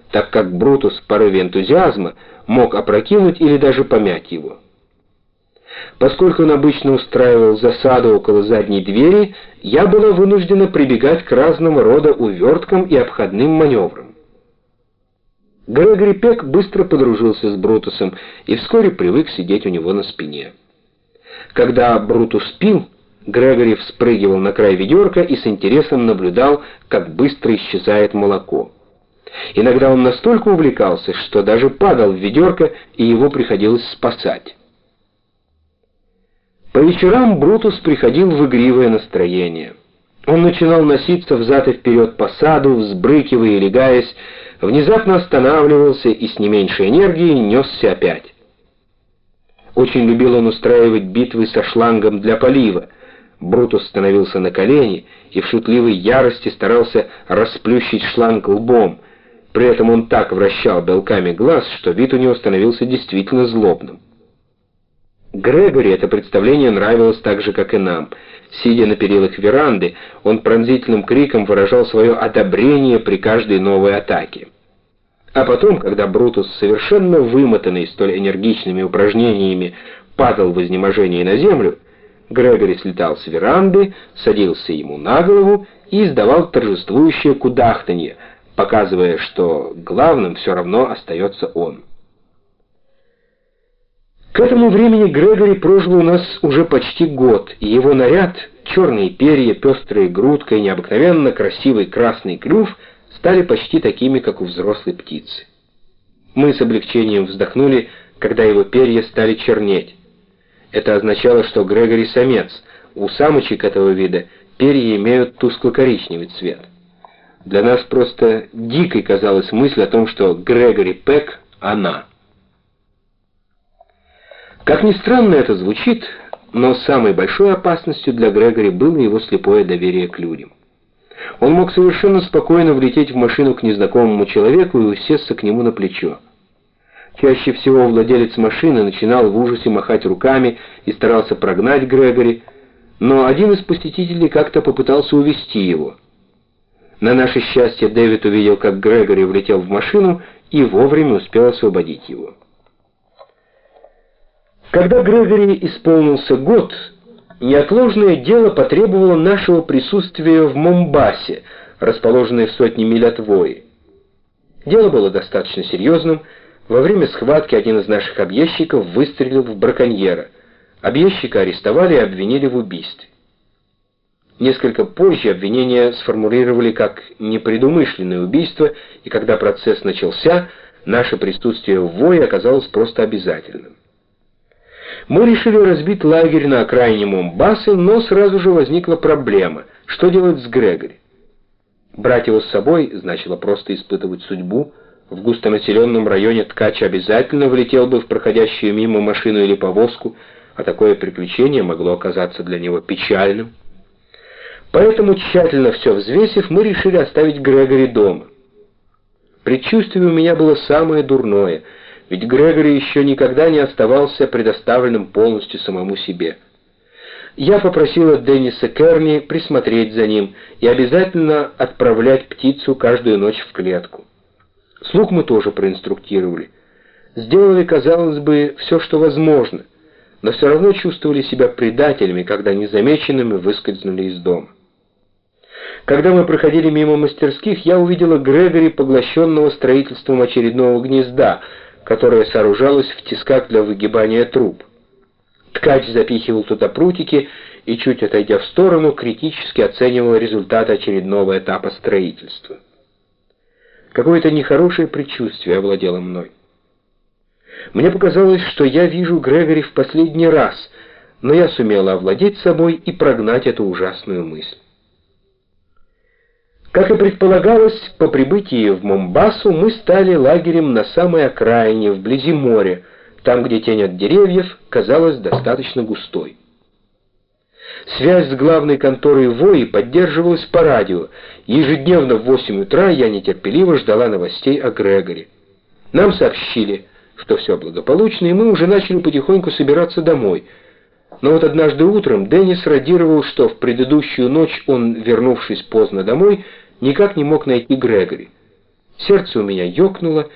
так как Брутус в порыве энтузиазма мог опрокинуть или даже помять его. Поскольку он обычно устраивал засаду около задней двери, я была вынуждена прибегать к разного рода уверткам и обходным маневрам. Грегори Пек быстро подружился с Брутусом и вскоре привык сидеть у него на спине. Когда Брутус пил, Грегори вспрыгивал на край ведерка и с интересом наблюдал, как быстро исчезает молоко. Иногда он настолько увлекался, что даже падал в ведерко, и его приходилось спасать. По вечерам Брутус приходил в игривое настроение. Он начинал носиться взад и вперед по саду, взбрыкивая и легаясь, внезапно останавливался и с не меньшей энергией несся опять. Очень любил он устраивать битвы со шлангом для полива. Брутус становился на колени и в шутливой ярости старался расплющить шланг лбом. При этом он так вращал белками глаз, что вид у него становился действительно злобным. Грегори это представление нравилось так же, как и нам. Сидя на перилах веранды, он пронзительным криком выражал свое одобрение при каждой новой атаке. А потом, когда Брутус, совершенно вымотанный столь энергичными упражнениями, падал в изнеможении на землю, Грегори слетал с веранды, садился ему на голову и издавал торжествующее кудахтанье, показывая, что главным все равно остается он. К этому времени Грегори прожил у нас уже почти год, и его наряд, черные перья, пестрая грудка и необыкновенно красивый красный клюв стали почти такими, как у взрослой птицы. Мы с облегчением вздохнули, когда его перья стали чернеть. Это означало, что Грегори самец. У самочек этого вида перья имеют тускло-коричневый цвет. Для нас просто дикой казалась мысль о том, что Грегори Пек — она. Как ни странно это звучит, но самой большой опасностью для Грегори было его слепое доверие к людям. Он мог совершенно спокойно влететь в машину к незнакомому человеку и усесться к нему на плечо. Чаще всего владелец машины начинал в ужасе махать руками и старался прогнать Грегори, но один из посетителей как-то попытался увести его. На наше счастье Дэвид увидел, как Грегори влетел в машину и вовремя успел освободить его. Когда Грегори исполнился год, неотложное дело потребовало нашего присутствия в Момбасе, расположенной в сотне миль от Вои. Дело было достаточно серьезным. Во время схватки один из наших объездчиков выстрелил в браконьера. Объездчика арестовали и обвинили в убийстве. Несколько позже обвинение сформулировали как непредумышленное убийство, и когда процесс начался, наше присутствие в Вое оказалось просто обязательным. Мы решили разбить лагерь на окраине Момбасы, но сразу же возникла проблема: что делать с Грегори? Брать его с собой значило просто испытывать судьбу. В густонаселенном районе ткач обязательно влетел бы в проходящую мимо машину или повозку, а такое приключение могло оказаться для него печальным. Поэтому, тщательно все взвесив, мы решили оставить Грегори дома. Предчувствие у меня было самое дурное, ведь Грегори еще никогда не оставался предоставленным полностью самому себе. Я попросила Денниса Керни присмотреть за ним и обязательно отправлять птицу каждую ночь в клетку. Слуг мы тоже проинструктировали. Сделали, казалось бы, все, что возможно, но все равно чувствовали себя предателями, когда незамеченными выскользнули из дома. Когда мы проходили мимо мастерских, я увидела Грегори, поглощенного строительством очередного гнезда, которое сооружалось в тисках для выгибания труб. Ткач запихивал туда прутики и, чуть отойдя в сторону, критически оценивал результаты очередного этапа строительства. Какое-то нехорошее предчувствие овладело мной. Мне показалось, что я вижу Грегори в последний раз, но я сумела овладеть собой и прогнать эту ужасную мысль. Как и предполагалось, по прибытии в Момбасу мы стали лагерем на самой окраине, вблизи моря, там, где тень от деревьев казалась достаточно густой. Связь с главной конторой Вои поддерживалась по радио. Ежедневно в 8 утра я нетерпеливо ждала новостей о Грегори. Нам сообщили, что все благополучно, и мы уже начали потихоньку собираться домой. Но вот однажды утром Деннис радировал, что в предыдущую ночь он, вернувшись поздно домой, никак не мог найти Грегори. Сердце у меня ёкнуло,